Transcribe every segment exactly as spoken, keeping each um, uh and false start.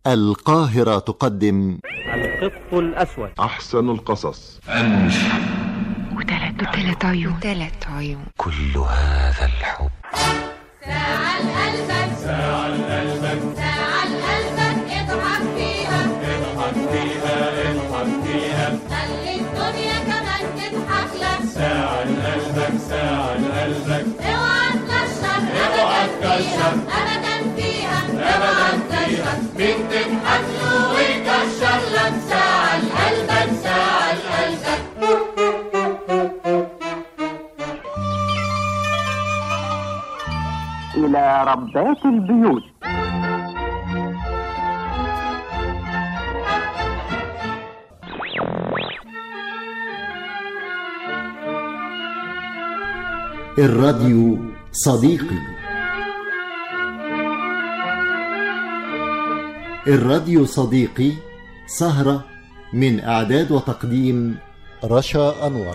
القاهرة تقدم القط الأسود، أحسن القصص، أنف وثلاث وثلاث عيون وثلاث عيون كل هذا الحب. ساعة لقلبك، ساعة لقلبك، ساعة لقلبك، اضحك فيها، اضحك فيها، اضحك فيها، خلي الدنيا كمان تضحك لك. ساعة لقلبك، ساعة لقلبك، اوعى تكشر اوعى أبدا تكشر، فيها، أبدا فيها، أبدا فيها، مين تضحك له ويكشر لك. ساعة لقلبك، ساعة لقلبك. إلى ربات البيوت. الراديو صديقي. الراديو صديقي سهرة من إعداد وتقديم رشا أنور.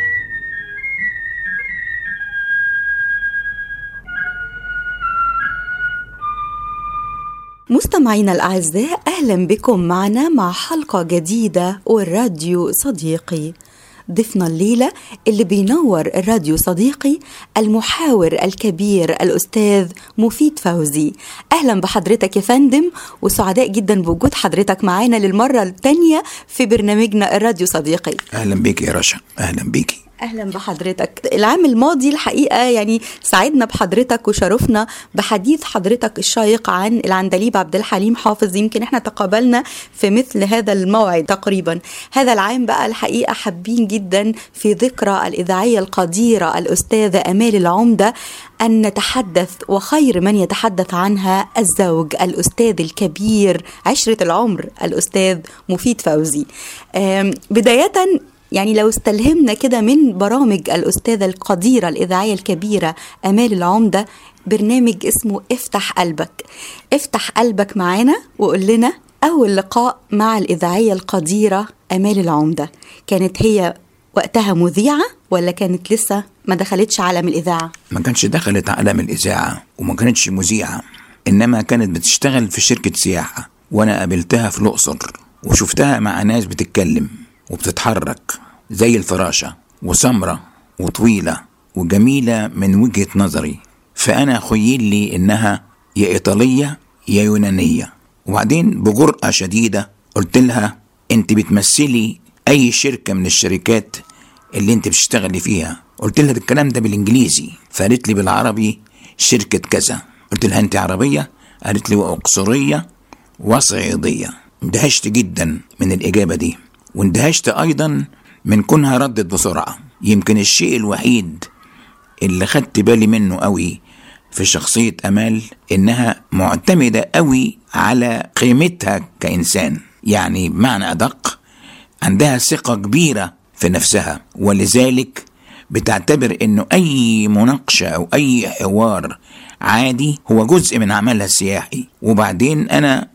مستمعينا الأعزاء، أهلا بكم معنا مع حلقة جديدة والراديو صديقي. ضيفنا الليلة اللي بينور الراديو صديقي المحاور الكبير الأستاذ مفيد فوزي. أهلا بحضرتك يا فندم، وسعداء جدا بوجود حضرتك معانا للمرة الثانية في برنامجنا الراديو صديقي. أهلا بيك يا رشا، أهلا بيك. أهلا بحضرتك. العام الماضي الحقيقة يعني سعدنا بحضرتك وشرفنا بحديث حضرتك الشيق عن العندليب عبد الحليم حافظ. يمكن احنا تقابلنا في مثل هذا الموعد تقريبا. هذا العام بقى الحقيقة حابين جدا في ذكرى الإذاعية القديرة الأستاذة أمال العمدة أن نتحدث، وخير من يتحدث عنها الزوج الأستاذ الكبير عشرة العمر الأستاذ مفيد فوزي. بداية يعني لو استلهمنا كده من برامج الأستاذة القديرة الإذاعية الكبيرة أمال العمدة برنامج اسمه افتح قلبك. افتح قلبك معانا وقول لنا أول لقاء مع الإذاعية القديرة أمال العمدة، كانت هي وقتها مذيعة ولا كانت لسه ما دخلتش عالم الإذاعة؟ ما كانتش دخلت عالم الإذاعة وما كانتش مذيعة، إنما كانت بتشتغل في شركة سياحة، وأنا قابلتها في الأقصر وشفتها مع ناس بتتكلم وبتتحرك زي الفراشة، وسمرة وطويلة وجميلة من وجهة نظري، فأنا خيل لي إنها يا إيطالية يا يونانية. وبعدين بجرأة شديدة قلت لها أنت بتمثلي أي شركة من الشركات اللي أنت بتشتغلي فيها؟ قلت لها الكلام ده بالإنجليزي، فقالت لي بالعربي شركة كذا. قلت لها أنت عربية؟ قالت لي وأقصرية وصعيدية. اندهشت جدا من الإجابة دي، واندهشت أيضا من كونها ردت بسرعة. يمكن الشيء الوحيد اللي خدت بالي منه قوي في شخصية أمال إنها معتمدة قوي على قيمتها كإنسان، يعني بمعنى أدق عندها ثقة كبيرة في نفسها، ولذلك بتعتبر إنه أي مناقشة أو أي حوار عادي هو جزء من عملها السياحي. وبعدين أنا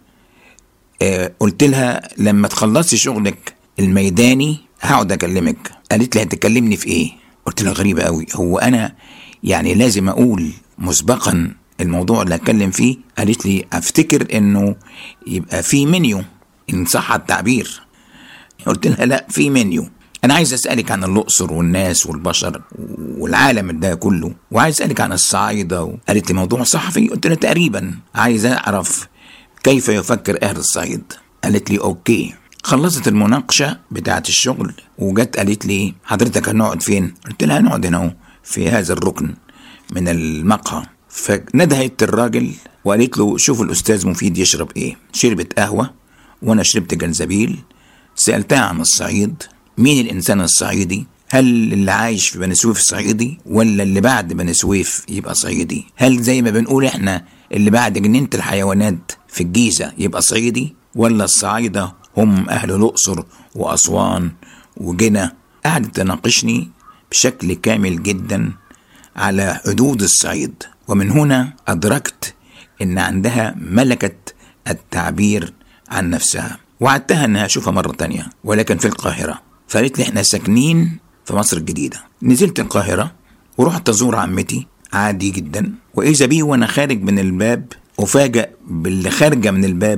آه قلت لها لما تخلصي شغلك الميداني هقعد أكلمك. قالت لي هتكلمني في إيه؟ قلت لها غريبة قوي، هو أنا يعني لازم أقول مسبقا الموضوع اللي أتكلم فيه؟ قالت لي أفتكر إنه يبقى في منيو إن صح التعبير. قلت لها لا، في منيو. أنا عايز أسألك عن الأقصر والناس والبشر والعالم ده كله، وعايز أسألك عن الصعايدة. قالت لي موضوع صحفي؟ قلت لها تقريبا، عايز أعرف كيف يفكر أهل الصعيد. قالت لي أوكي. خلصت المناقشة بتاعت الشغل وجت قالت لي حضرتك هنقعد فين؟ قلت لها هنقعد هنا في هذا الركن من المقهى. فندهت الراجل وقالت له شوف الأستاذ مفيد يشرب إيه. شربت قهوة وأنا شربت جنزبيل. سألتها عن الصعيد، مين الإنسان الصعيدي؟ هل اللي عايش في بني سويف صعيدي ولا اللي بعد بني سويف يبقى صعيدي؟ هل زي ما بنقول إحنا اللي بعد جنينة الحيوانات في الجيزة يبقى صعيدي، ولا الصعايدة هم أهل الأقصر وأسوان وجنة؟ قعدت تناقشني بشكل كامل جدا على حدود الصعيد، ومن هنا أدركت إن عندها ملكة التعبير عن نفسها. وعدتها أنها أشوفها مرة تانية ولكن في القاهرة. فقالت لي إحنا ساكنين في مصر الجديدة. نزلت القاهرة ورحت أزور عمتي عادي جدا، وإذا بي وأنا خارج من الباب أفاجأ باللي خارجة من الباب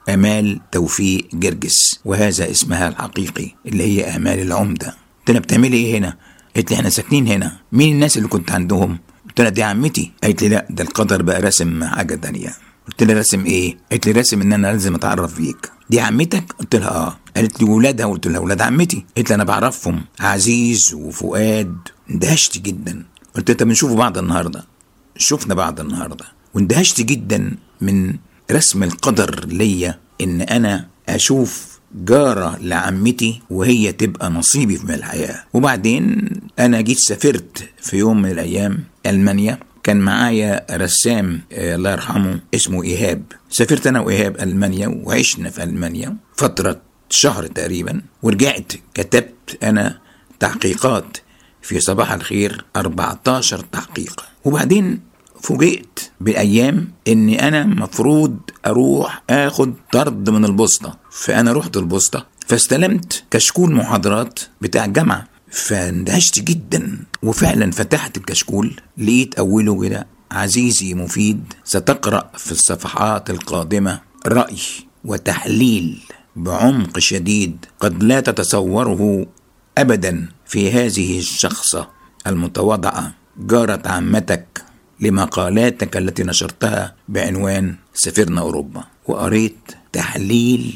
آمال توفيق جرجس، وهذا اسمها الحقيقي اللي هي آمال العمدة. قلت لها بتعملي ايه هنا؟ قلت لي احنا ساكنين هنا. مين الناس اللي كنت عندهم؟ قلت لها دي عمتي. قالت لي لا، ده القدر بقى رسم حاجة تانية. قلت لها رسم ايه؟ قالت لي رسم ان انا لازم اتعرف بيك. دي عمتك؟ قلت لها اه. قالت لي ولادها؟ قلت لها ولاد عمتي. قالت لي انا بعرفهم، عزيز وفؤاد. اندهشت جدا. قلت لها طب نشوف بعض النهارده. شفنا بعض النهارده واندهشت جدا من رسم القدر ليا ان انا اشوف جارة لعمتي وهي تبقى نصيبي في الحياة. وبعدين انا جيت سافرت في يوم من الايام المانيا، كان معايا رسام آه الله يرحمه اسمه إيهاب. سافرت انا وإيهاب المانيا وعشنا في المانيا فترة شهر تقريبا، ورجعت كتبت انا تحقيقات في صباح الخير أربعتاشر تحقيق. وبعدين فوجئت بأيام اني انا مفروض اروح اخد طرد من البوسطة، فانا رحت البوسطة فاستلمت كشكول محاضرات بتاع الجامعة، فاندهشت جدا. وفعلا فتحت الكشكول لقيت اوله كده: عزيزي مفيد، ستقرأ في الصفحات القادمة رأي وتحليل بعمق شديد قد لا تتصوره ابدا في هذه الشخصة المتواضعة جارة عمتك لمقالاتك التي نشرتها بعنوان سافرنا أوروبا. وقريت تحليل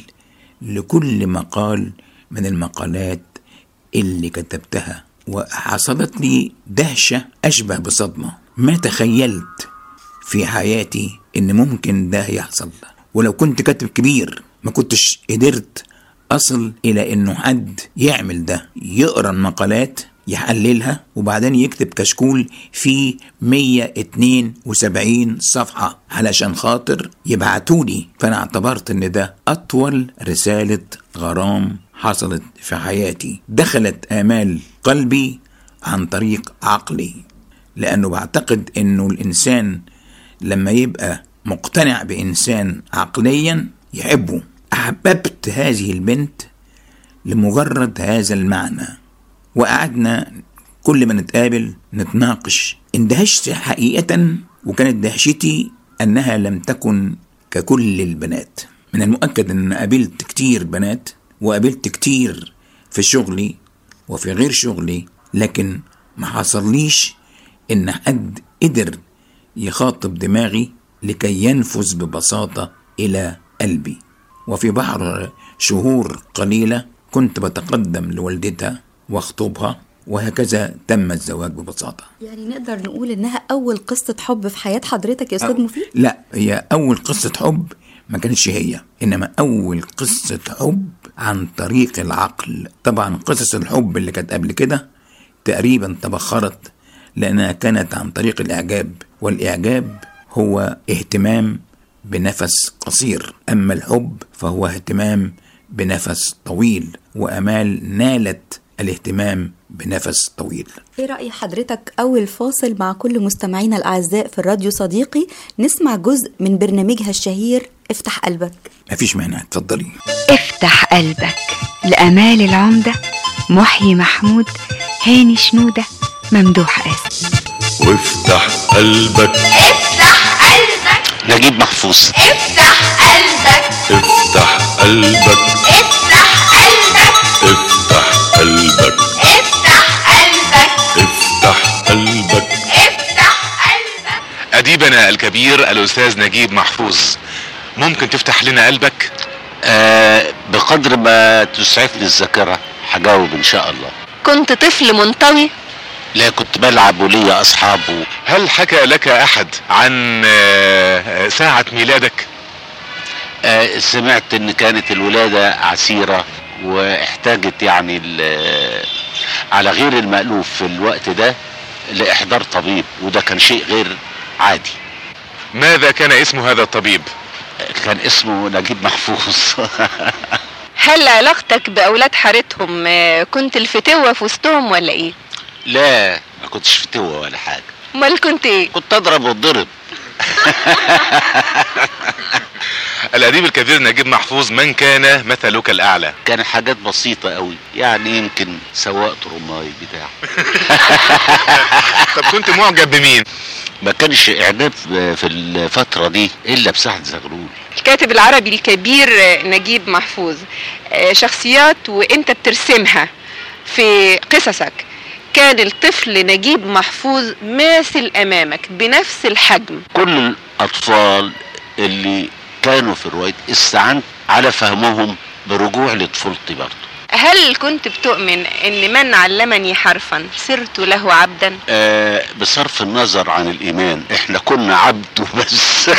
لكل مقال من المقالات اللي كتبتها، وحصلت لي دهشة أشبه بصدمة. ما تخيلت في حياتي إن ممكن ده يحصل، ولو كنت كاتب كبير ما كنتش قدرت أصل إلى إنه حد يعمل ده، يقرأ المقالات يحللها وبعدين يكتب كشكول فيه مية اتنين وسبعين صفحة علشان خاطر يبعتولي. فأنا اعتبرت إن ده أطول رسالة غرام حصلت في حياتي. دخلت آمال قلبي عن طريق عقلي، لأنه بعتقد إنه الإنسان لما يبقى مقتنع بإنسان عقليا يحبه. أحببت هذه البنت لمجرد هذا المعنى، وقعدنا كل ما نتقابل نتناقش. اندهشت حقيقة، وكانت دهشتي أنها لم تكن ككل البنات. من المؤكد أن قابلت كتير بنات وقابلت كتير في شغلي وفي غير شغلي، لكن ما حصليش إن حد قدر يخاطب دماغي لكي ينفذ ببساطة إلى قلبي. وفي بعض شهور قليلة كنت بتقدم لوالدتها واخطبها، وهكذا تم الزواج ببساطة. يعني نقدر نقول إنها أول قصة حب في حياة حضرتك يا أستاذ مفيد؟ لا، هي أول قصة حب ما كانتش هي، إنما أول قصة حب عن طريق العقل. طبعا قصص الحب اللي كانت قبل كده تقريبا تبخرت، لأنها كانت عن طريق الإعجاب، والإعجاب هو اهتمام بنفس قصير، أما الحب فهو اهتمام بنفس طويل، وأمال نالت الاهتمام بنفس طويل. ايه رأي حضرتك أول فاصل مع كل مستمعينا الأعزاء في الراديو صديقي نسمع جزء من برنامجها الشهير افتح قلبك؟ مفيش مانع، اتفضلي. افتح قلبك لأمال العمدة، محيي محمود، هاني شنودة، ممدوح قاسم. وافتح قلبك، افتح قلبك، نجيب محفوظ. افتح قلبك، افتح قلبك، افتح قلبك، افتح قلبك، افتح قلبك، افتح قلبك. افتح قلبك. أديبنا الكبير الأستاذ نجيب محفوظ، ممكن تفتح لنا قلبك؟ آه بقدر ما تسعفني الذاكرة هجاوب إن شاء الله. كنت طفل منطوي؟ لا، كنت بلعب وليا أصحاب. هل حكى لك أحد عن ساعة ميلادك؟ آه سمعت إن كانت الولادة عسيرة واحتاجت يعني على غير المألوف في الوقت ده لإحضار طبيب، وده كان شيء غير عادي. ماذا كان اسم هذا الطبيب؟ كان اسمه نجيب محفوظ. هل علاقتك بأولاد حارتهم كنت الفتوة في وسطهم ولا ايه؟ لا، ما كنتش فتوة ولا حاجة. امال كنت ايه؟ كنت اضرب واتضرب. الأديب الكبير نجيب محفوظ، من كان مثلك الأعلى؟ كان حاجات بسيطة قوي، يعني يمكن سواق ترماي بتاع. طب كنت معجب بمين؟ ما كانش اعجاب في الفترة دي الا بسعد زغلول. الكاتب العربي الكبير نجيب محفوظ، شخصيات وانت بترسمها في قصصك كان الطفل نجيب محفوظ ماثل امامك بنفس الحجم. كل الاطفال اللي كانوا في الرواية استعنت على فهمهم برجوع لطفولتي برضه. هل كنت بتؤمن ان من علمني حرفا صرت له عبدا؟ آه بصرف النظر عن الايمان احنا كنا عبد بس.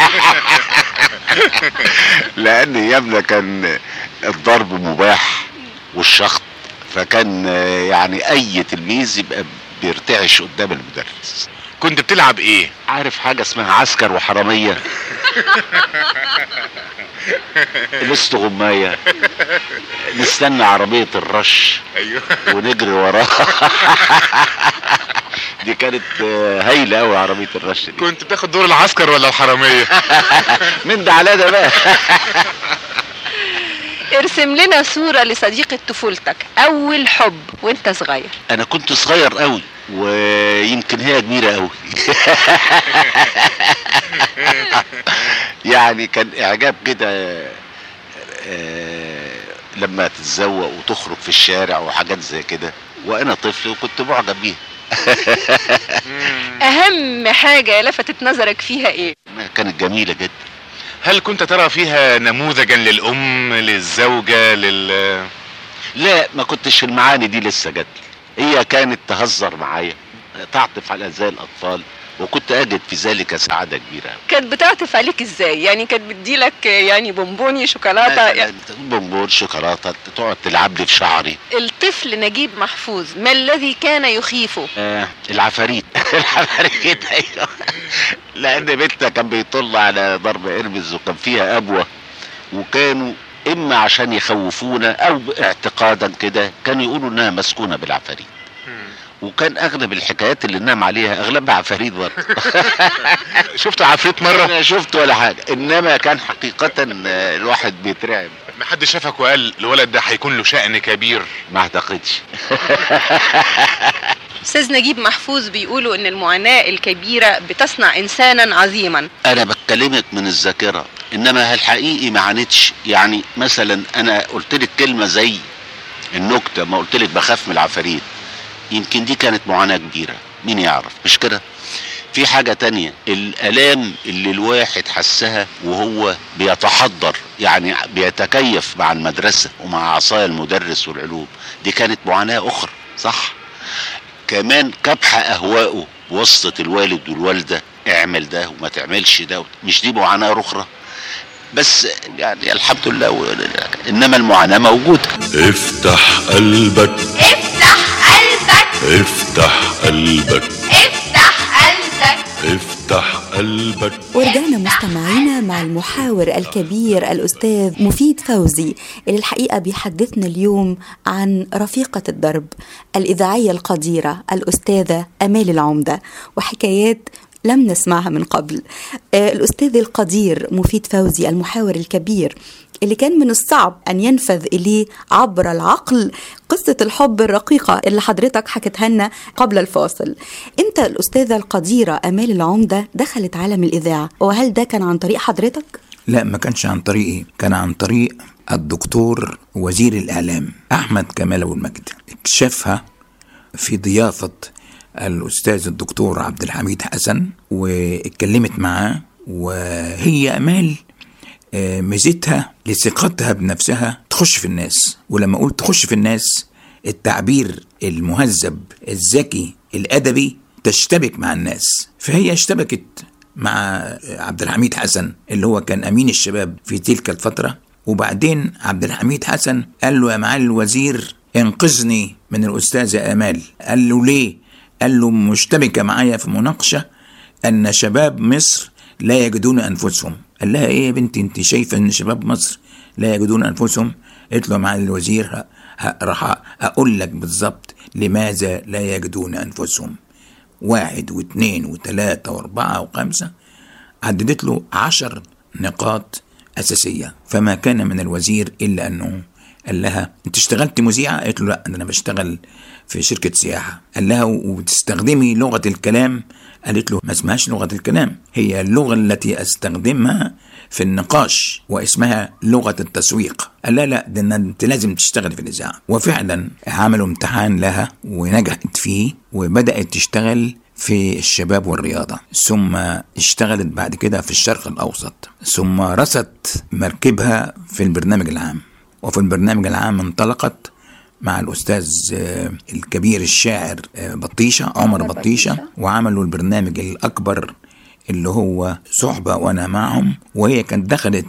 لان ايامنا كان الضرب مباح والشخط، فكان يعني اي تلميذ يبقى بيرتعش قدام المدرس. كنت بتلعب ايه؟ عارف حاجة اسمها عسكر وحرامية؟ الاستغماية، نستنى عربية الرش ايوه ونجري وراها. دي كانت هايلة قوي عربية الرش دي. كنت بتاخد دور العسكر ولا الحرامية؟ من ده على ده بقى. ارسم لنا صورة لصديقة طفولتك، اول حب وانت صغير. انا كنت صغير قوي ويمكن هي كبيرة قوي. يعني كان اعجاب كده لما تتزوق وتخرج في الشارع وحاجات زي كده، وانا طفل وكنت معجب بيها. اهم حاجة لفتت نظرك فيها ايه؟ كانت جميلة جدا. هل كنت ترى فيها نموذجا للأم للزوجة لل لا، ما كنتش المعاني دي لسه جت. هي كانت تهزر معايا، تعطف على زي الأطفال، وكنت أجد في ذلك سعادة كبيرة. كانت بتعطف عليك ازاي؟ يعني كانت بتديلك يعني بونبوني شوكولاتة؟ يعني بونبون شوكولاتة، تقعد تلعب لي في شعري. الطفل نجيب محفوظ ما الذي كان يخيفه؟ آه العفاريت. العفاريت ايوه، لأن بنتنا كان بيطل على ضرب إرمز وكان فيها أبوة، وكانوا إما عشان يخوفونا أو اعتقادا كده كانوا يقولوا إنها مسكونة بالعفاريت. وكان اغلب الحكايات اللي نام عليها اغلبها عفاريت برضه. شفت عفريت مره؟ انا شفت ولا حاجه، انما كان حقيقه الواحد بيترعب. ما حد شافك وقال الولد ده هيكون له شأن كبير؟ ما اعتقدش. استاذ نجيب محفوظ بيقولوا ان المعاناه الكبيره بتصنع انسانا عظيما. انا بكلمك من الذاكره، انما الحقيقي ما عانتش. يعني مثلا انا قلت لك كلمه زي النكته، ما قلت لك بخاف من العفاريت، يمكن دي كانت معاناة كبيرة، مين يعرف، مش كده؟ في حاجة تانية، الآلام اللي الواحد حسها وهو بيتحضر، يعني بيتكيف مع المدرسة ومع عصايا المدرس والعلوم، دي كانت معاناة أخرى، صح؟ كمان كبح أهوائه بواسطة الوالد والوالدة، اعمل ده وما تعملش ده، مش دي معاناة أخرى؟ بس يعني الحمد لله، إنما المعاناة موجودة. افتح قلبك، افتح قلبك، افتح قلبك، افتح قلبك، افتح قلبك. ورجعنا مستمعينا مع المحاور الكبير الأستاذ مفيد فوزي، اللي الحقيقة بيحدثنا اليوم عن رفيقة الدرب الإذاعية القديرة الأستاذة أمال العمدة، وحكايات لم نسمعها من قبل. آه الأستاذ القدير مفيد فوزي المحاور الكبير اللي كان من الصعب أن ينفذ إليه عبر العقل قصة الحب الرقيقة اللي حضرتك حكتها لنا قبل الفاصل. إمتى الأستاذة القديرة أمال العمدة دخلت عالم الإذاعة، وهل ده كان عن طريق حضرتك؟ لا، ما كانش عن طريقي، كان عن طريق الدكتور وزير الإعلام أحمد كمال أبو المجد. اكتشفها في ضيافة الأستاذ الدكتور عبد الحميد حسن، واتكلمت معاه، وهي أمال ميزتها لثقتها بنفسها تخش في الناس. ولما قلت تخش في الناس، التعبير المهذب الذكي الأدبي، تشتبك مع الناس. فهي اشتبكت مع عبد الحميد حسن اللي هو كان أمين الشباب في تلك الفترة. وبعدين عبد الحميد حسن قال له: يا معالي الوزير، انقذني من الأستاذة أمال. قال له: ليه؟ قال له: مشتبكة معايا في مناقشة أن شباب مصر لا يجدون أنفسهم. قال لها: ايه يا بنتي، انت شايفة ان شباب مصر لا يجدون انفسهم؟ قلت له: معالي الوزير، راح اقول لك بالظبط لماذا لا يجدون انفسهم، واحد واثنين وثلاثة واربعة وخمسة. عددت له عشر نقاط اساسية. فما كان من الوزير الا انه قال لها انت اشتغلت مذيعة؟ قالت له لا انا بشتغل في شركة سياحة. قال لها وبتستخدمي لغة الكلام؟ قالت له ما اسمهاش لغة الكلام، هي اللغة التي استخدمها في النقاش واسمها لغة التسويق. قال لا لا ده انت لازم تشتغل في الإذاعة. وفعلا عملوا امتحان لها ونجحت فيه وبدأت تشتغل في الشباب والرياضة، ثم اشتغلت بعد كده في الشرق الأوسط، ثم رست مركبها في البرنامج العام. وفي البرنامج العام انطلقت مع الأستاذ الكبير الشاعر بطيشة عمر بطيشة، وعملوا البرنامج الأكبر اللي هو صحبة وأنا معهم، وهي كانت دخلت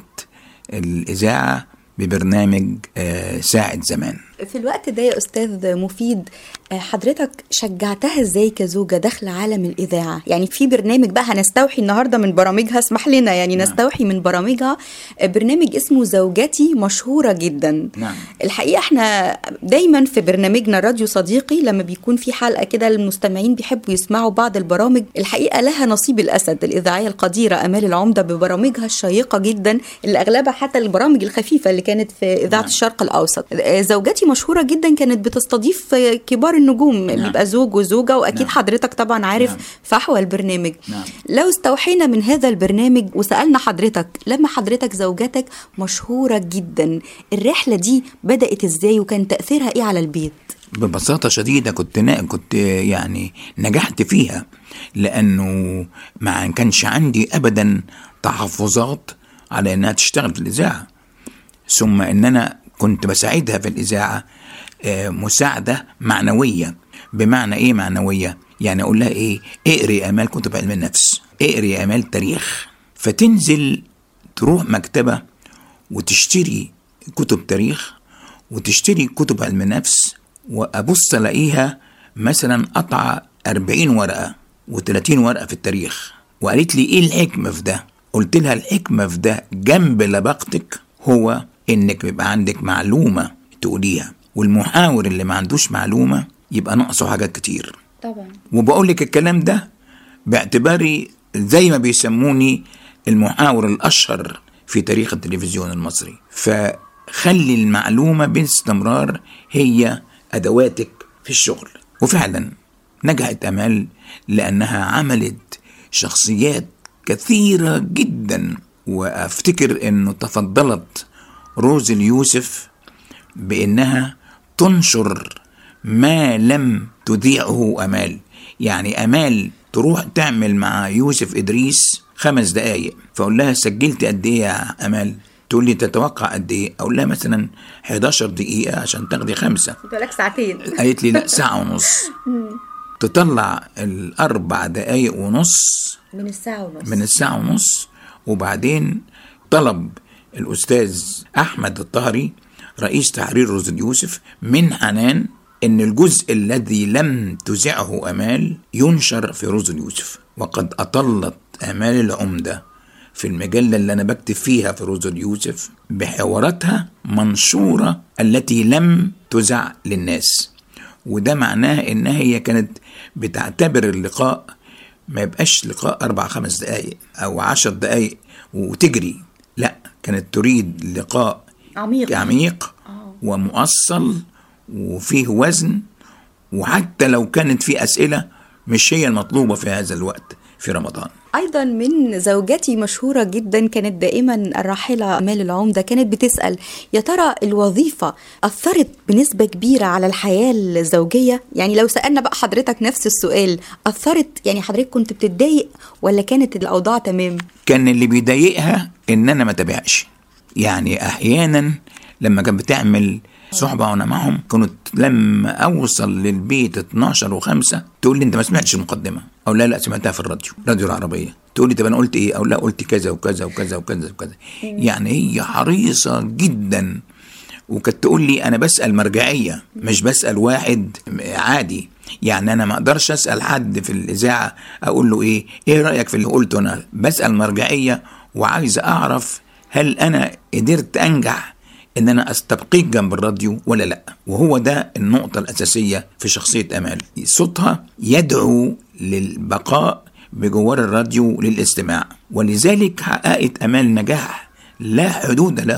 الإذاعة ببرنامج ساعة زمان. في الوقت ده يا أستاذ مفيد حضرتك شجعتها ازاي كزوجة داخل عالم الإذاعة؟ يعني في برنامج بقى هنستوحي النهاردة من برامجها، اسمح لنا يعني نعم. نستوحي من برامجها برنامج اسمه زوجتي مشهورة جدا. نعم. الحقيقة احنا دايما في برنامجنا راديو صديقي لما بيكون في حلقة كده المستمعين بيحبوا يسمعوا بعض البرامج، الحقيقة لها نصيب الأسد الإذاعية القديرة أمال العمدة ببرامجها الشيقة جدا اللي أغلبها حتى البرامج الخفيفة اللي كانت في إذاعة نعم. الشرق الأوسط. زوجتي مشهورة جدا كانت بتستضيف كبار النجوم، نعم. بيبقى زوج وزوجة، وأكيد نعم. حضرتك طبعا عارف نعم. فحوى البرنامج. نعم. لو استوحينا من هذا البرنامج وسألنا حضرتك لما حضرتك زوجتك مشهورة جدا، الرحلة دي بدأت ازاي وكان تأثيرها ايه على البيت؟ ببساطة شديدة كنت كنت يعني نجحت فيها، لأنه ما كانش عندي أبدا تحفظات على أنها تشتغل في الإذاعة، ثم أن أنا كنت بساعدها في الإذاعة مساعدة معنوية. بمعنى إيه معنوية؟ يعني أقول لها إيه، اقري أمال كتب علم النفس، اقري أمال تاريخ، فتنزل تروح مكتبة وتشتري كتب تاريخ وتشتري كتب علم نفس، وأبص ألاقيها مثلا قطع أربعين ورقة وثلاثين ورقة في التاريخ. وقالت لي إيه الحكمة في ده؟ قلت لها الحكمة في ده جنب لباقتك هو إنك بيبقى عندك معلومة تقوليها، والمحاور اللي ما عندوش معلومة يبقى ناقصه حاجات كتير طبعا. وبقول لك الكلام ده باعتباري زي ما بيسموني المحاور الأشهر في تاريخ التلفزيون المصري. فخلي المعلومة باستمرار هي أدواتك في الشغل. وفعلا نجحت أمال لأنها عملت شخصيات كثيرة جدا، وأفتكر أنه تفضلت روز اليوسف بأنها تنشر ما لم تذيعه أمال. يعني أمال تروح تعمل مع يوسف إدريس خمس دقايق، فأقول لها سجلت قد إيه يا أمال؟ تقول لي تتوقع قد إيه؟ أقول لها مثلا حداشر دقيقة عشان تاخدي خمسة. لك ساعتين. قالت لي لا ساعة ونص. تطلع الأربع دقايق ونص من الساعة ونص من الساعة ونص وبعدين طلب الأستاذ أحمد الطهري رئيس تحرير روز اليوسف من حنان إن الجزء الذي لم تذيعه أمال ينشر في روز اليوسف. وقد أطلت أمال العمدة في المجلة اللي أنا بكتب فيها في روز اليوسف بحواراتها منشورة التي لم تذع للناس. وده معناه إنها هي كانت بتعتبر اللقاء ما يبقاش لقاء أربع خمس دقايق أو عشر دقايق وتجري، لا، كانت تريد لقاء عميق, عميق ومؤصل وفيه وزن، وحتى لو كانت في أسئلة مش هي المطلوبة في هذا الوقت في رمضان. أيضا من زوجتي مشهورة جدا كانت دائما الراحلة أمال العمدة كانت بتسأل يا ترى الوظيفة أثرت بنسبة كبيرة على الحياة الزوجية؟ يعني لو سألنا بقى حضرتك نفس السؤال، أثرت؟ يعني حضرتك كنت بتتضايق ولا كانت الأوضاع تمام؟ كان اللي بيضايقها إن أنا ما تابعش. يعني أحيانا لما كانت بتعمل صحبة وانا معهم كنت لما اوصل للبيت اتناشر وخمسة تقول لي انت ما سمعتش المقدمة، او لا لا سمعتها في الراديو راديو العربية. تقول لي طب انا قلت ايه؟ او لا قلت كذا وكذا وكذا وكذا وكذا. يعني هي حريصة جدا. وكانت تقول لي انا بسأل مرجعية مش بسأل واحد عادي. يعني انا ما اقدرش اسأل حد في الاذاعة اقول له ايه ايه رأيك في اللي قلته، انا بسأل مرجعية وعايز اعرف هل انا قدرت انجح ان انا استبقيك جنب الراديو ولا لا. وهو ده النقطة الاساسية في شخصية امال، صوتها يدعو للبقاء بجوار الراديو للاستماع. ولذلك حققت امال نجاح لا حدود له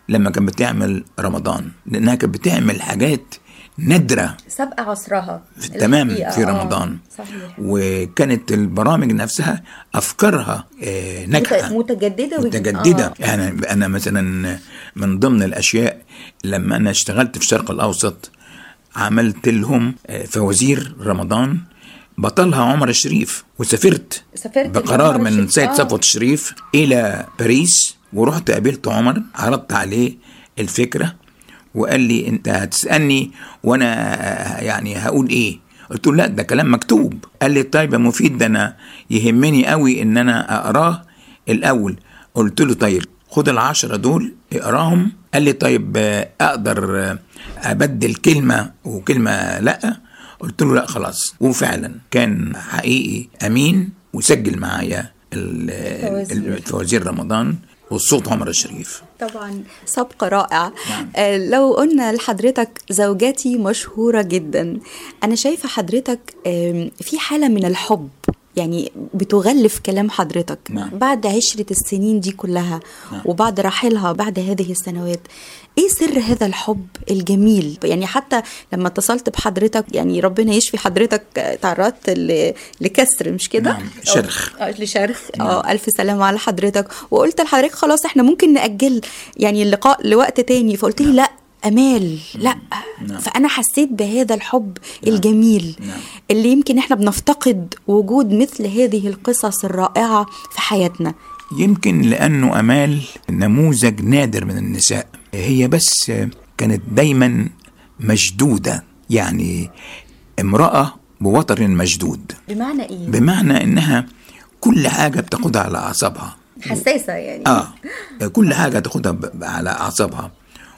لما كانت بتعمل رمضان، لأنها كانت بتعمل حاجات نادرة سبق عصرها تمام في رمضان. صحيح. وكانت البرامج نفسها أفكارها آه ناجحة متجددة متجددة آه. يعني أنا مثلا من ضمن الأشياء لما أنا اشتغلت في الشرق الأوسط عملت لهم فوازير رمضان بطلها عمر الشريف، وسافرت بقرار من سيد آه. صفوت الشريف إلى باريس، ورحت قابلت عمر، عرضت عليه الفكرة وقال لي انت هتسألني وانا يعني هقول ايه؟ قلت له لا ده كلام مكتوب. قال لي طيب يا مفيد، ده انا يهمني قوي ان انا اقراه الاول. قلت له طيب خد العشرة دول اقراهم. قال لي طيب اقدر ابدل كلمة وكلمة لا؟ قلت له لا خلاص. وفعلا كان حقيقي امين وسجل معايا الفوازير رمضان والصوت عمر الشريف. طبعا سبق رائع. نعم. آه لو قلنا لحضرتك زوجاتي مشهورة جدا، أنا شايفة حضرتك آه في حالة من الحب يعني بتغلف كلام حضرتك. نعم. بعد عشرة السنين دي كلها. نعم. وبعد رحيلها بعد هذه السنوات، ايه سر هذا الحب الجميل؟ يعني حتى لما اتصلت بحضرتك يعني ربنا يشفي حضرتك تعرضت لكسر مش كده؟ نعم. شرخ لشرخ اه نعم. الف سلامة على حضرتك. وقلت لحضرتك خلاص احنا ممكن نأجل يعني اللقاء لوقت تاني، فقلت لي نعم. لا أمال لا. نعم. فأنا حسيت بهذا الحب نعم. الجميل نعم. اللي يمكن احنا بنفتقد وجود مثل هذه القصص الرائعة في حياتنا. يمكن لأنه أمال نموذج نادر من النساء، هي بس كانت دايما مشدودة، يعني امرأة بوتر مشدود. بمعنى إيه؟ بمعنى إنها كل حاجة بتاخدها على أعصابها، حساسة يعني. آه كل حاجة تاخدها على أعصابها،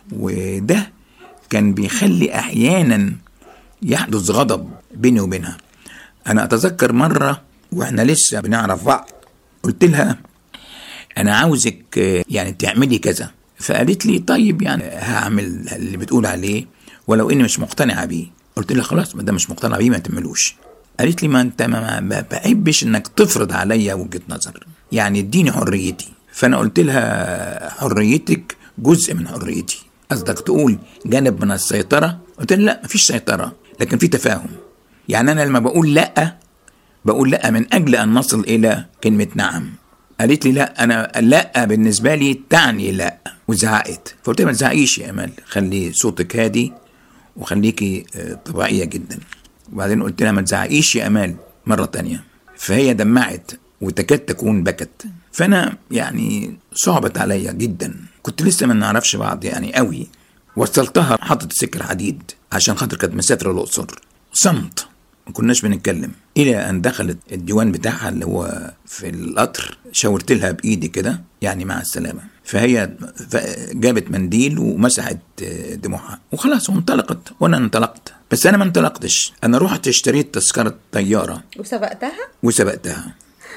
وده كان بيخلي أحيانا يحدث غضب بيني وبينها. أنا أتذكر مرة وإحنا لسه بنعرف بعض قلت لها أنا عاوزك يعني تعملي كذا، فقالت لي طيب يعني هعمل اللي بتقول عليه ولو إني مش مقتنعة بيه. قلت لها خلاص ما دام مش مقتنعة بيه ما تعملوش. قالت لي ما أنت ما بحبش إنك تفرض عليا وجهة نظر، يعني اديني حريتي. فأنا قلت لها حريتك جزء من حريتي، قصدك تقول جانب من السيطرة؟ قلت لها لا مفيش سيطرة، لكن في تفاهم. يعني أنا لما بقول لا بقول لا من أجل أن نصل إلى كلمة نعم. قالت لي لا أنا لا بالنسبة لي تعني لا، وزعقت. فقلت لها ما تزعقيش يا أمال، خلي صوتك هادي وخليكي طبيعية جدا. وبعدين قلت لها ما تزعقيش يا أمال مرة تانية، فهي دمعت وتكاد تكون بكت. فأنا يعني صعبت عليا جدا، كنت لسه ما نعرفش بعض يعني قوي. وصلتها حطت السكر حديد عشان خاطر كانت مسافرة الأقصر، صمت ما كناش بنتكلم إلى أن دخلت الديوان بتاعها اللي هو في القطر. شاورت لها بإيدي كده يعني مع السلامة، فهي جابت منديل ومسحت دموعها وخلاص وانطلقت. وأنا انطلقت، بس أنا ما انطلقتش، أنا رحت اشتريت تذكرة طيارة وسبقتها وسبقتها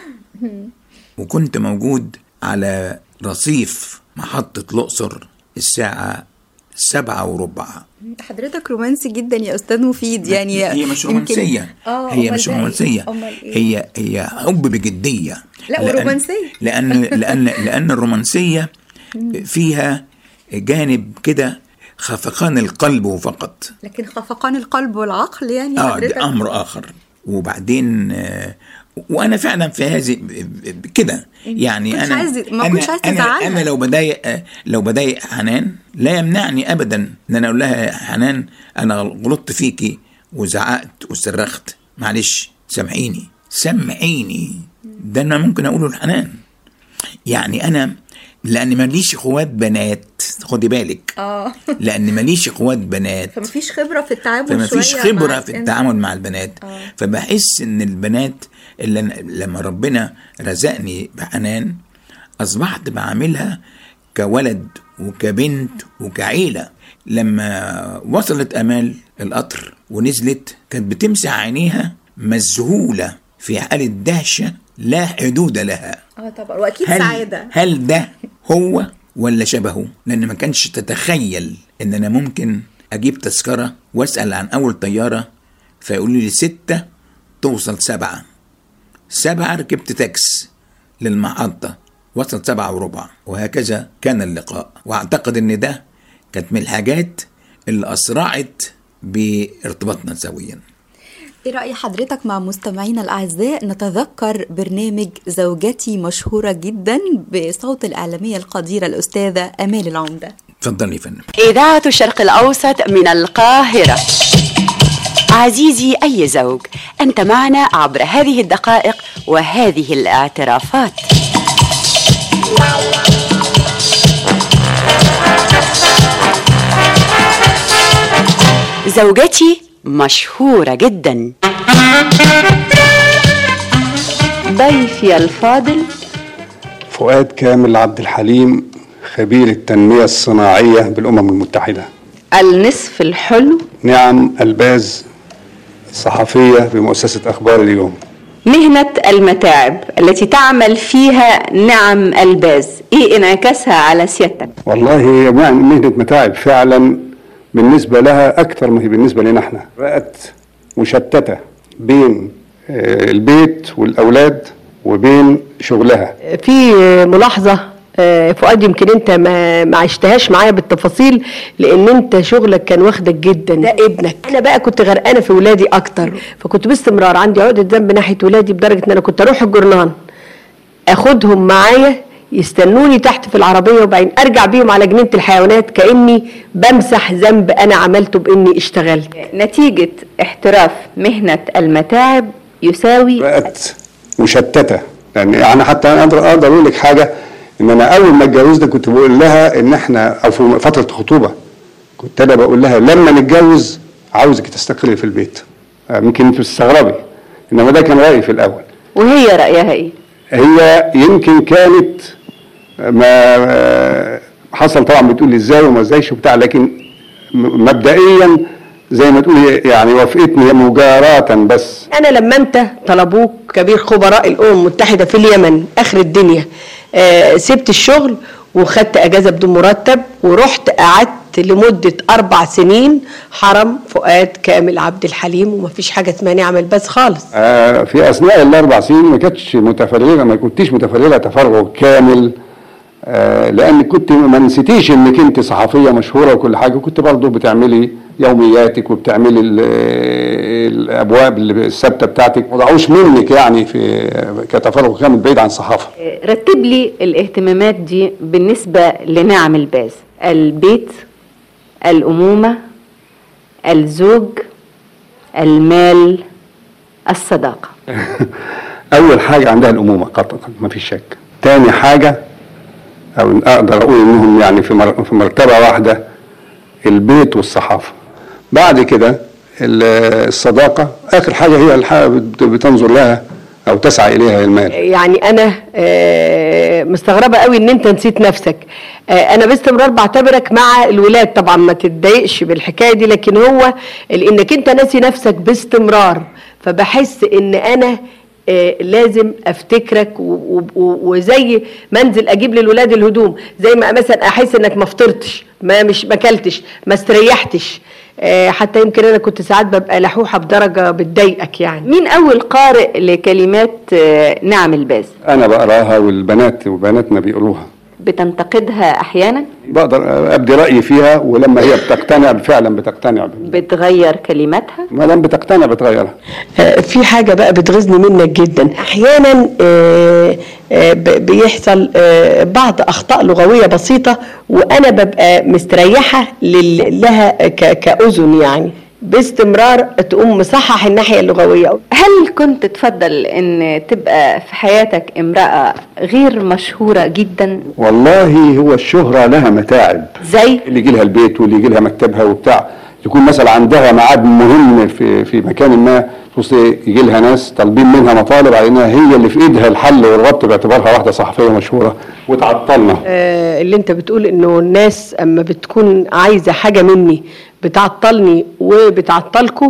وكنت موجود على رصيف محطة الأقصر الساعة سبعة وربع. حضرتك رومانسي جدا يا أستاذ مفيد. يعني هي مش رومانسية، هي مش رومانسية، هي هي حب بجدية. لا ورومانسية لأن لأن لأن الرومانسية فيها جانب كده خفقان القلب فقط، لكن خفقان القلب والعقل يعني آه ده أمر آخر. وبعدين آه وانا فعلا في هذه كده يعني انا عايز ما كنتش عايز تزعلها. انا لو بضايق لو بضايق حنان لا يمنعني ابدا ان انا اقول لها حنان انا غلطت فيكي وزعقت وصرخت، معلش سامحيني سامحيني. ده انا ممكن اقوله لحنان. يعني انا لان ماليش اخوات بنات، خدي بالك اه لان ماليش اخوات بنات، فمفيش خبره في التعامل شويه، فمفيش خبره في التعامل مع البنات. آه. فبحس ان البنات اللي لما ربنا رزقني بحنان اصبحت بعاملها كولد وكبنت وكعيله. لما وصلت امال القطر ونزلت كانت بتمسح عينيها مذهوله في حاله دهشه لا حدود لها. اه طبعا، واكيد هل سعاده. هل ده هو ولا شبهه؟ لان ما كانش تتخيل ان انا ممكن اجيب تذكره واسال عن اول طياره فيقولوا لي ستة توصل سبعة. سبعة ركبت تاكس للمحطة وصلت سبعة وربع، وهكذا كان اللقاء. واعتقد ان ده كانت من الحاجات اللي اسرعت بارتباطنا سويا. ايه رأي حضرتك مع مستمعينا الأعزاء نتذكر برنامج زوجتي مشهورة جدا بصوت الإعلامية القديرة الأستاذة أمال العمدة؟ تفضلي فندم. إذاعة الشرق الأوسط من القاهرة. عزيزي أي زوج، أنت معنا عبر هذه الدقائق وهذه الاعترافات. زوجتي مشهورة جدا. ضيفي الفاضل فؤاد كامل عبد الحليم، خبير التنمية الصناعية بالأمم المتحدة. النصف الحلو نعم الباز، صحفية بمؤسسة أخبار اليوم. مهنة المتاعب التي تعمل فيها نعم الباز، إيه انعكاسها على سيادتك؟ والله هي مهنة متاعب فعلا بالنسبة لها أكثر ما هي بالنسبة لنا احنا. بقت مشتتة بين البيت والأولاد وبين شغلها. في ملاحظة فؤاد، يمكن انت ما ما عشتهاش معايا بالتفاصيل لان انت شغلك كان واخدك جدا، ده ابنك. انا بقى كنت غرقانه في ولادي اكتر، فكنت باستمرار عندي عقده ذنب ناحيه ولادي، بدرجه ان انا كنت اروح الجرنان اخدهم معايا يستنوني تحت في العربيه، وبعدين ارجع بيهم على جنينه الحيوانات كاني بمسح ذنب انا عملته باني اشتغلت. نتيجه احتراف مهنه المتاعب يساوي بقت مشتته. يعني انا حتى اقدر اقدر اقول لك حاجه، ان انا اول ما اتجوزت كنت بقول لها ان احنا، او في فتره الخطوبه كنت انا بقول لها لما نتجوز عاوزك تستقري في البيت. يمكن انت تستغربي، انما ده كان رايي في الاول. وهي رايها ايه؟ هي يمكن كانت ما حصل طبعا بتقول لي ازاي وما ازايش وبتاع، لكن مبدئيا زي ما تقولي يعني وافقتني مجاراة. بس انا لما انت طلبوك كبير خبراء الامم المتحده في اليمن اخر الدنيا، آه سبت الشغل وخدت اجازه بدون مرتب ورحت قعدت لمده اربع سنين حرم فؤاد كامل عبد الحليم، ومفيش حاجه اسمها نعمل بس خالص. آه في اثناء الاربع سنين ما كنتش متفرغه، ما كنتيش متفرغه تفرغ كامل، آه لان كنت ما نسيتيش انك انت صحفيه مشهوره وكل حاجه، وكنت برضه بتعملي يومياتك وبتعملي الابواب الثابته بتاعتك، ما ضاعوش منك يعني في كتفرغ كامل بعيد عن الصحافه. رتب لي الاهتمامات دي بالنسبه لنعم الباز: البيت، الامومه، الزوج، المال، الصداقه. اول حاجه عندها الامومه قطعا ما فيش شك. تاني حاجه او اقدر اقول انهم يعني في في مرتبه واحده البيت والصحافه. بعد كده الصداقه، اخر حاجه هي الحاجه بتنظر لها او تسعى اليها المال. يعني انا مستغربه قوي ان انت نسيت نفسك. انا باستمرار بعتبرك مع الولاد، طبعا ما تتضايقش بالحكايه دي، لكن هو لانك انت ناسي نفسك باستمرار، فبحس ان انا لازم افتكرك، وزي ما انزل اجيب للولاد الهدوم، زي ما مثلا احس انك ما فطرتش، ما مش ما اكلتش، ما استريحتش، حتى يمكن انا كنت ساعات ببقى لحوحه بدرجه بتضايقك. يعني مين اول قارئ لكلمات نعم الباز؟ انا بقراها والبنات وبناتنا بيقروها. بتنتقدها احيانا؟ بقدر ابدي رايي فيها، ولما هي بتقتنع فعلا بتقتنع. بتغير كلماتها؟ ما دام بتقتنع بتغيرها. آه في حاجه بقى بتغيظني منك جدا احيانا، آه آه بيحصل آه بعض اخطاء لغويه بسيطه، وانا ببقى مستريحه لها كاذن، يعني باستمرار تقوم مصحح الناحيه اللغويه. هل كنت تفضل ان تبقى في حياتك امراه غير مشهوره جدا؟ والله هو الشهره لها متاعب، زي اللي يجي لها البيت واللي يجي لها مكتبها وبتاع، يكون مثلا عندها ميعاد مهم في في مكان ما، يجي لها ناس طالبين منها مطالب على انها هي اللي في ايدها الحل والربط باعتبارها واحده صحفيه مشهوره، وتعطلنا. آه اللي انت بتقول انه الناس اما بتكون عايزه حاجه مني بتعطلني وبتعطلكوا،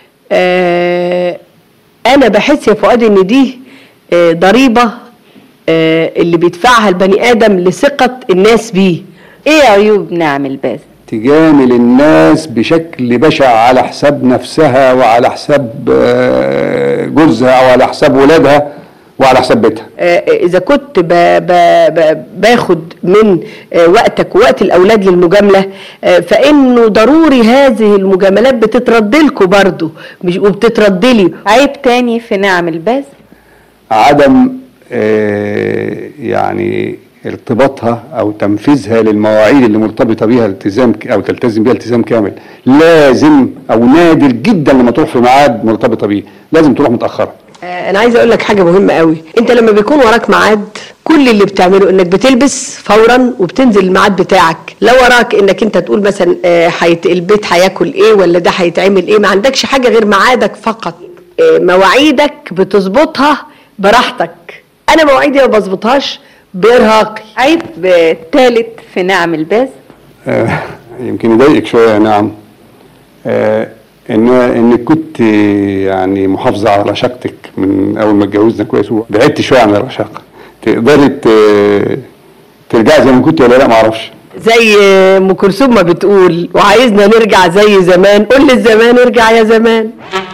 آه انا بحس يا فؤاد ان دي آه ضريبه آه اللي بيدفعها البني ادم لثقه الناس بيه. ايه عيوب نعم الباز؟ تجامل الناس بشكل بشع على حساب نفسها وعلى حساب جوزها او على حساب ولادها، وعلى حساب بيتها. اذا كنت ب ب ب باخد من وقتك ووقت الاولاد للمجامله، فانه ضروري هذه المجاملات بتترد لكم برضه وبتترد لي. عيب تاني في نعم الباز عدم آه يعني ارتباطها او تنفيذها للمواعيد اللي مرتبطه بيها التزام او تلتزم بيها التزام كامل. لازم او نادر جدا لما تروح في ميعاد مرتبطه بيه، لازم تروح متاخره. انا عايزه اقول لك حاجه مهمه قوي. انت لما بيكون وراك ميعاد كل اللي بتعمله انك بتلبس فورا وبتنزل الميعاد بتاعك. لو وراك انك انت تقول مثلا حيت البيت هياكل ايه ولا ده هيتعمل ايه، ما عندكش حاجه غير ميعادك فقط. مواعيدك بتظبطها براحتك. انا مواعيدي ما بظبطهاش بارهاقي. عيب ثالث في نعم الباز آه يمكن يضايقك شويه. نعم آه ان انك كنت يعني محافظه على رشاقتك من اول ما اتجوزنا كويس، وبعدت شويه عن الرشاقه. تقدري ترجعي زي ما كنت ولا لا؟ ما اعرفش. زي ام كلثوم ما بتقول وعايزنا نرجع زي زمان، قول للزمان ارجع يا زمان.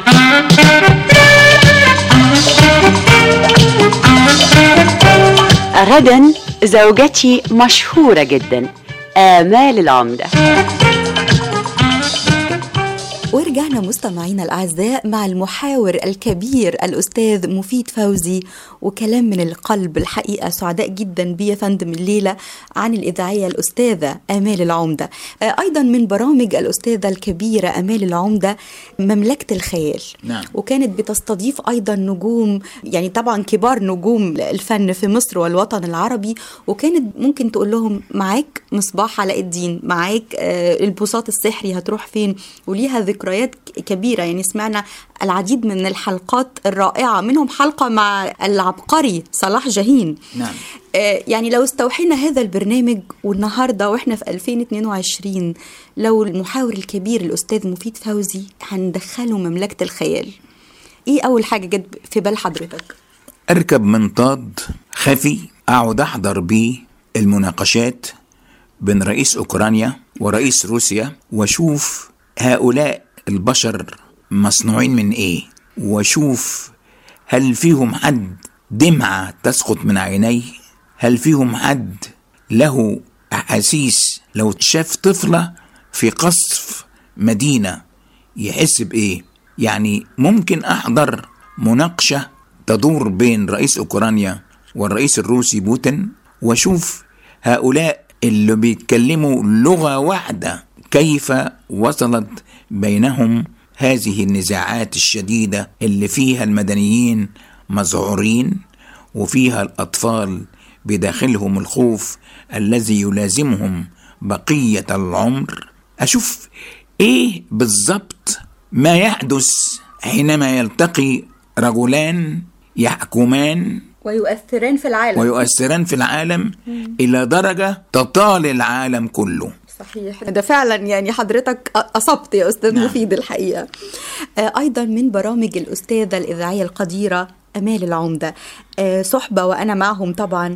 غدا زوجتي مشهورة جدا، آمال العمدة. ورجعنا مستمعينا الأعزاء مع المحاور الكبير الأستاذ مفيد فوزي، وكلام من القلب. الحقيقة سعداء جدا بي يا فندم الليلة عن الإذاعية الأستاذة آمال العمدة. أيضا من برامج الأستاذة الكبيرة آمال العمدة مملكة الخيال. نعم. وكانت بتستضيف أيضا نجوم، يعني طبعا كبار نجوم الفن في مصر والوطن العربي، وكانت ممكن تقول لهم معاك مصباح علاء الدين، معاك البساط السحري هتروح فين، وليها ذكريات كبيرة. يعني سمعنا العديد من الحلقات الرائعة، منهم حلقة مع العبقري صلاح جاهين. نعم. آه يعني لو استوحينا هذا البرنامج والنهاردة وإحنا في ألفين واثنين وعشرين، لو المحاور الكبير الأستاذ مفيد فوزي هندخله مملكة الخيال، إيه أول حاجة جت في بال حضرتك؟ أركب منطاد خفي أقعد أحضر بيه المناقشات بين رئيس أوكرانيا ورئيس روسيا، وأشوف هؤلاء البشر مصنوعين من ايه، واشوف هل فيهم حد دمعة تسقط من عينيه، هل فيهم حد له احاسيس لو شاف طفلة في قصف مدينة يحس بايه. يعني ممكن احضر مناقشة تدور بين رئيس اوكرانيا والرئيس الروسي بوتين، واشوف هؤلاء اللي بيتكلموا لغة واحدة كيف وصلت بينهم هذه النزاعات الشديدة اللي فيها المدنيين مذعورين، وفيها الأطفال بداخلهم الخوف الذي يلازمهم بقية العمر. أشوف إيه بالضبط ما يحدث حينما يلتقي رجلان يحكمان ويؤثران في العالم ويؤثران في العالم مم. إلى درجة تطال العالم كله. صحيح، ده فعلا يعني حضرتك أصبت يا أستاذ نعم. مفيد الحقيقة. أيضا من برامج الأستاذة الإذاعية القديرة آمال العمدة صحبة وأنا معهم طبعا،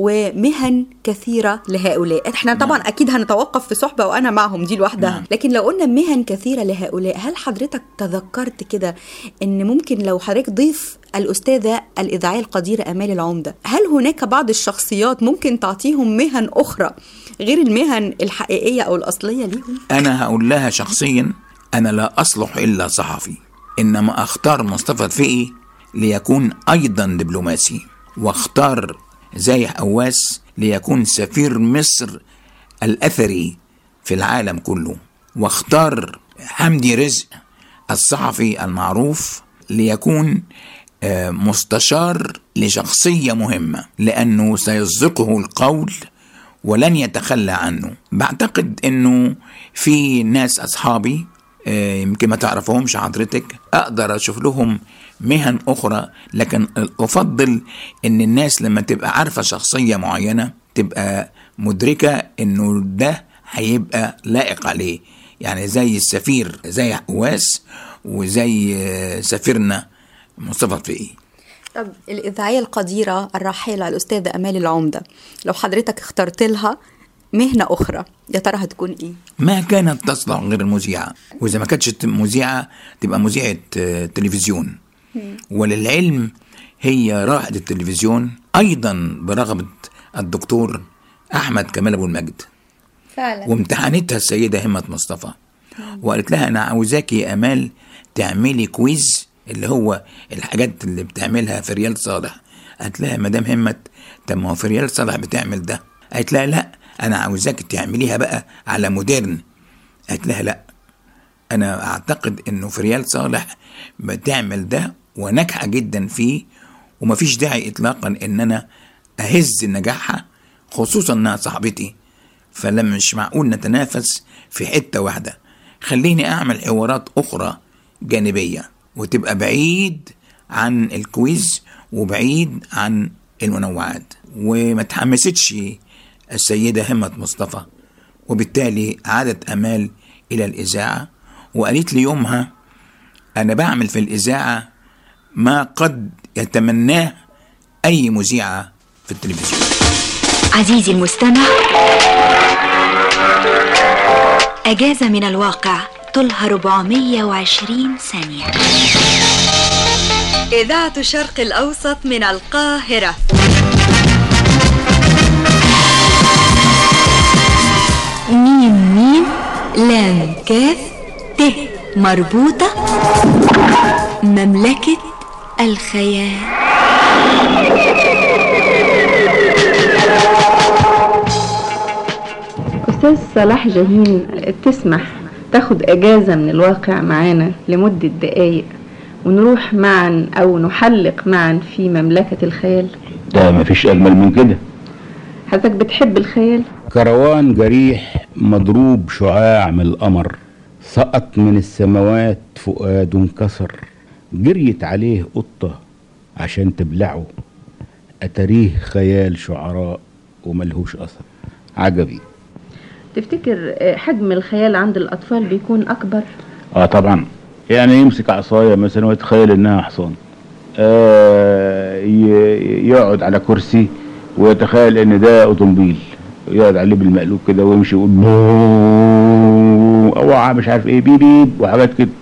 ومهن كثيرة لهؤلاء. احنا طبعا نعم. أكيد هنتوقف في صحبة وأنا معهم دي لوحدها نعم. لكن لو قلنا مهن كثيرة لهؤلاء، هل حضرتك تذكرت كده أن ممكن لو حضرتك ضيف الأستاذة الإذاعية القديرة آمال العمدة، هل هناك بعض الشخصيات ممكن تعطيهم مهن أخرى غير المهن الحقيقية أو الأصلية ليهم؟ أنا هقول لها شخصيا أنا لا أصلح إلا صحفي، إنما أختار مصطفى الفقي ليكون أيضا دبلوماسي، واختار زايح أواس ليكون سفير مصر الأثري في العالم كله، واختار حمدي رزق الصحفي المعروف ليكون مستشار لشخصية مهمة، لأنه سيصدقه القول ولن يتخلى عنه. بعتقد أنه في ناس أصحابي يمكن ما تعرفهمش حضرتك أقدر أشوف لهم مهن أخرى، لكن أفضل أن الناس لما تبقى عارفة شخصية معينة تبقى مدركة أنه ده هيبقى لائق عليه، يعني زي السفير زي أواس وزي سفيرنا مصطفى الفقي. طب الإذاعية القديرة الراحلة الأستاذة آمال العمدة، لو حضرتك اخترت لها مهنة أخرى يا ترى هتكون إيه؟ ما كانت تصلح غير المذيعة، وإذا ما كانتش مذيعة تبقى مذيعة تلفزيون. وللعلم هي رائد التلفزيون أيضا برغبة الدكتور أحمد كمال أبو المجد فعلا. وامتحنتها السيدة همة مصطفى وقالت لها أنا عاوزاكي يا أمال تعملي كويز اللي هو الحاجات اللي بتعملها في ريال صالح. قالت لها مدام همة طب ما هو في ريال صالح بتعمل ده. قالت لها لا أنا عاوزاكي تعمليها بقى على مودرن. قالت لها لا أنا أعتقد إنه في ريال صالح بتعمل ده وناجحة جدا فيه ومفيش داعي إطلاقا إن أنا أهز نجاحها خصوصا إنها صاحبتي فلما مش معقول نتنافس في حتة واحدة. خليني أعمل حوارات أخرى جانبية وتبقى بعيد عن الكويز وبعيد عن المنوعات. وما تحمستش السيدة همة مصطفى وبالتالي عادت أمال إلى الإذاعة وقالت لي يومها أنا بعمل في الإذاعة ما قد يتمناه أي مذيعة في التلفزيون. عزيزي المستمع، أجازة من الواقع طولها أربعمية وعشرين ثانية. إذاعة الشرق الأوسط من القاهرة. ميم ميم لام كاف ت مربوطة مملكة الخيال. أستاذ صلاح جاهين، تسمح تاخد أجازة من الواقع معانا لمدة دقايق ونروح معا أو نحلق معا في مملكة الخيال؟ ده مفيش أجمل من كده. حضرتك بتحب الخيال؟ كروان جريح مضروب شعاع من القمر، سقط من السماوات فؤاد انكسر، جريت عليه قطة عشان تبلعه، أتريه خيال شعراء وملهوش أثر. عجبي. تفتكر حجم الخيال عند الأطفال بيكون أكبر؟ آه طبعا. يعني يمسك عصاية مثلا ويتخيل إنها حصان، آه يقعد على كرسي ويتخيل إن ده أوتومبيل، يقعد عليه بالمقلوب كده ويمشي يقول أوعى مش عارف إيه بيب بيب وحاجات كده.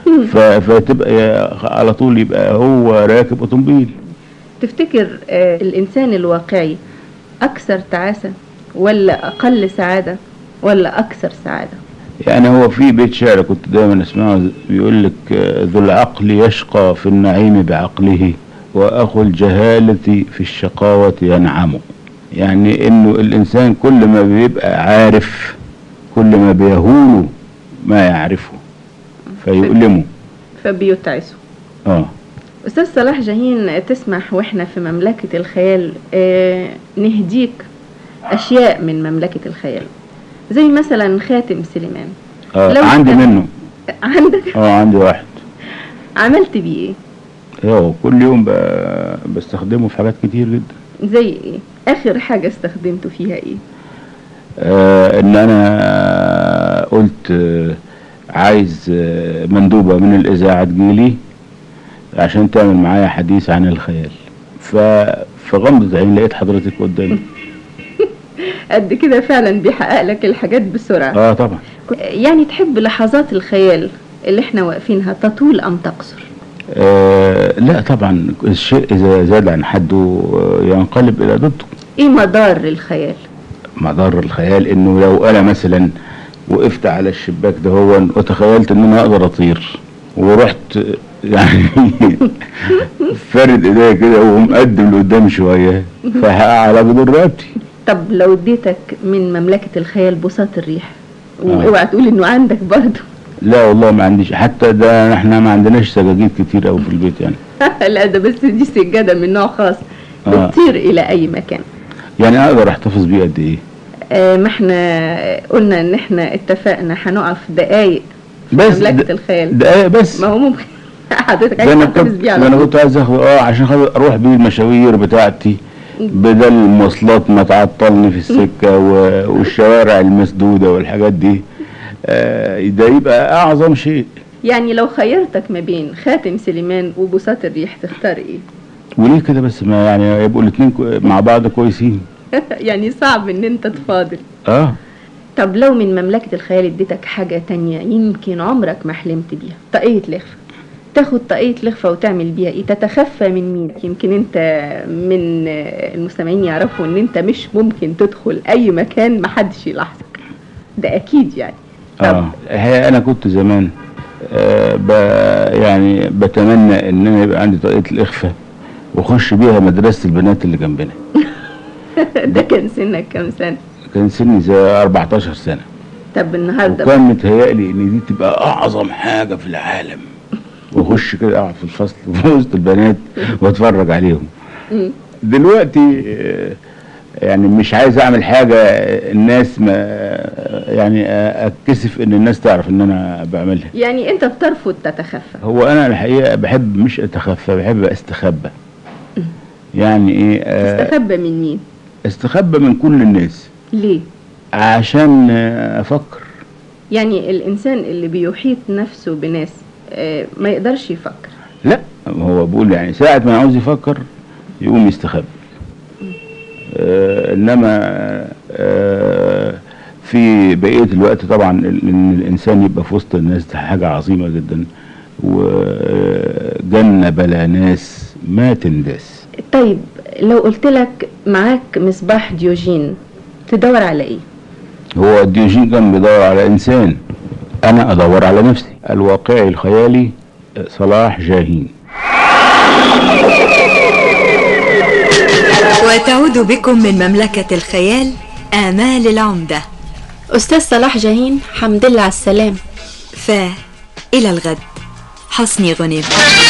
فتبقى على طول يبقى هو راكب أوتومبيل. تفتكر آه الإنسان الواقعي أكثر تعاسة ولا أقل سعادة ولا أكثر سعادة؟ يعني هو في بيت شعر كنت دايما اسمعه بيقول لك ذو العقل يشقى في النعيم بعقله وأخو الجهالة في الشقاوة ينعم. يعني إنه الإنسان كل ما بيبقى عارف كل ما بيهول ما يعرفه فيؤلمه فبيتعسه. آه أستاذ صلاح جاهين، تسمح وإحنا في مملكة الخيال آه نهديك أشياء من مملكة الخيال زي مثلا خاتم سليمان؟ آه عندي منه. عندك؟ اه عندي واحد. عملت بيه ايه؟ اه كل يوم بستخدمه في حاجات كتير جدا. زي ايه؟ اخر حاجة استخدمته فيها ايه؟ آه ان انا قلت آه عايز آه مندوبة من الاذاعة تجيلي عشان تعمل معايا حديث عن الخيال، ففي غمضة عين لقيت حضرتك قدامي. قد كده فعلا بيحقق لك الحاجات بسرعة. اه طبعا. يعني تحب لحظات الخيال اللي احنا واقفينها تطول ام تقصر؟ آه لا طبعا، الشيء اذا زاد عن حده ينقلب الى ضده. ايه مدار الخيال؟ مدار الخيال انه لو انا مثلا وقفت على الشباك ده هو وتخيلت ان انا اقدر اطير ورحت يعني فرد ايديا كده ومقدم لقدام شويه فهقع على جدر رقبتي. طب لو اديتك من مملكة الخيال بساط الريح واوعى تقول انه عندك برضه؟ لا والله ما عنديش، حتى ده احنا ما عندناش سجاجيد كتير قوي في البيت يعني. لا ده بس دي سجادة من نوع خاص بتطير آه. الى اي مكان. يعني اقدر احتفظ بيه قد ايه؟ آه ما احنا قلنا ان احنا اتفقنا هنقف دقايق بس مملكة الخيال. دقايق بس؟ ما هو ممكن حضرتك عايز تحتفظ بيه على طول. انا كنت عايز اخد اه عشان خاطر اروح بيه المشاوير بتاعتي بدل المواصلات ما تعطلني في السكة والشوارع المسدودة والحاجات دي. آه ده يبقى اعظم شيء. يعني لو خيرتك ما بين خاتم سليمان وبساط الريح تختار ايه؟ وليه كده بس؟ ما يعني يبقوا الاثنين مع بعض كويسين. يعني صعب ان انت تفاضل. اه طب لو من مملكة الخيال اديتك حاجة تانية يمكن عمرك ما حلمت بيها، طاقية لخفة، تاخد طاقية الإخفاء وتعمل بيها ايه؟ تتخفى من مين؟ يمكن انت من المستمعين يعرفوا ان انت مش ممكن تدخل اي مكان محدش يلاحظك، ده اكيد يعني. اه هي انا كنت زمان آه ب يعني بتمنى ان انا يبقى عندي طاقية الإخفاء واخش بيها مدرسة البنات اللي جنبنا. ده كان سنك كام سنة؟ كان سني زي أربعتاشر سنة. طب النهارده وكان متهيألي ان دي تبقى اعظم حاجة في العالم، واخش كده اقعد في الفصل في وسط البنات واتفرج عليهم. دلوقتي يعني مش عايز اعمل حاجة الناس ما يعني اتكسف ان الناس تعرف ان انا بعملها. يعني انت بترفض تتخفى؟ هو انا الحقيقة بحب مش اتخفى، بحب استخبى. يعني ايه؟ استخبى من مين؟ استخبى من كل الناس. ليه؟ عشان افكر. يعني الانسان اللي بيحيط نفسه بناس ما يقدرش يفكر؟ لا، هو بقول يعني ساعة ما عاوز يفكر يقوم يستخبى. آه انما آه في بقية الوقت طبعا ان الانسان يبقى في وسط الناس ده حاجة عظيمة جدا، وجنة بلا ناس ما تنداس. طيب لو قلت لك معاك مصباح ديوجين تدور على ايه؟ هو ديوجين كان بيدور على انسان، انا ادور على نفسي. الواقعي الخيالي صلاح جاهين. وتعود بكم من مملكة الخيال آمال العمدة. أستاذ صلاح جاهين، حمد لله على السلام. فإلى الغد. حسني غنيم.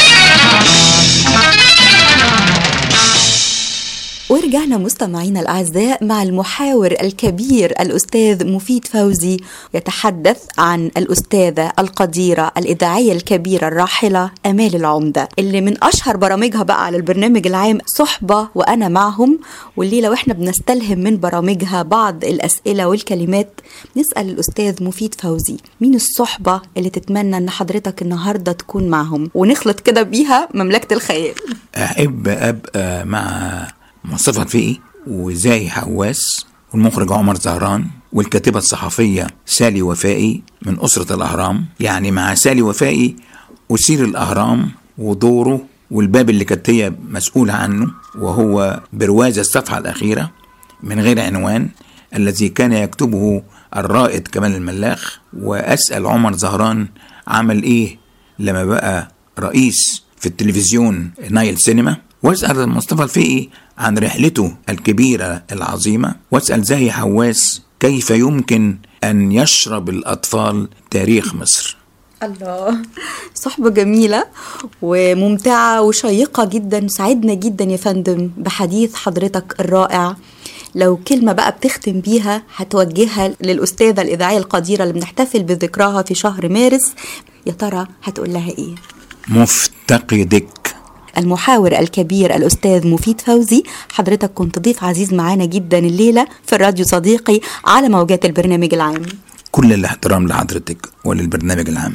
ورجعنا مستمعينا الأعزاء مع المحاور الكبير الأستاذ مفيد فوزي يتحدث عن الأستاذة القديرة الإذاعية الكبيرة الراحلة آمال العمدة، اللي من أشهر برامجها بقى على البرنامج العام صحبة وأنا معهم. والليلة وإحنا بنستلهم من برامجها بعض الأسئلة والكلمات نسأل الأستاذ مفيد فوزي مين الصحبة اللي تتمنى أن حضرتك النهاردة تكون معهم ونخلط كده بيها مملكة الخيال. أحب أبقى مع مصطفى الفقي وزاهي حواس والمخرج عمر زهران والكاتبة الصحفية سالي وفائي من أسرة الأهرام. يعني مع سالي وفائي أسير الأهرام ودوره والباب اللي كانت هي مسؤولة عنه، وهو برواز الصفحة الأخيرة من غير عنوان الذي كان يكتبه الرائد كمال الملاخ. وأسأل عمر زهران عمل إيه لما بقى رئيس في التلفزيون نايل سينما، واسأل مصطفى الفقي عن رحلته الكبيرة العظيمة، واسأل زاهي حواس كيف يمكن أن يشرب الأطفال تاريخ مصر. الله، صحبة جميلة وممتعة وشيقة جدا. سعدنا جدا يا فندم بحديث حضرتك الرائع. لو كلمة بقى بتختم بيها هتوجهها للأستاذة الإذاعية القديرة اللي بنحتفل بذكراها في شهر مارس، يا ترى هتقول لها إيه؟ مفتقدك. المحاور الكبير الأستاذ مفيد فوزي، حضرتك كنت ضيف عزيز معانا جدا الليلة في الراديو صديقي على موجات البرنامج العام. كل الاحترام لحضرتك وللبرنامج العام.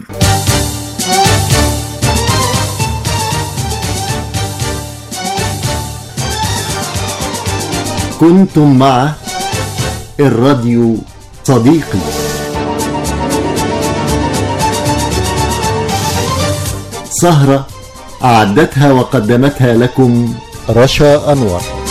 كنتم مع الراديو صديقي. سهرة أعدتها وقدمتها لكم رشا أنور.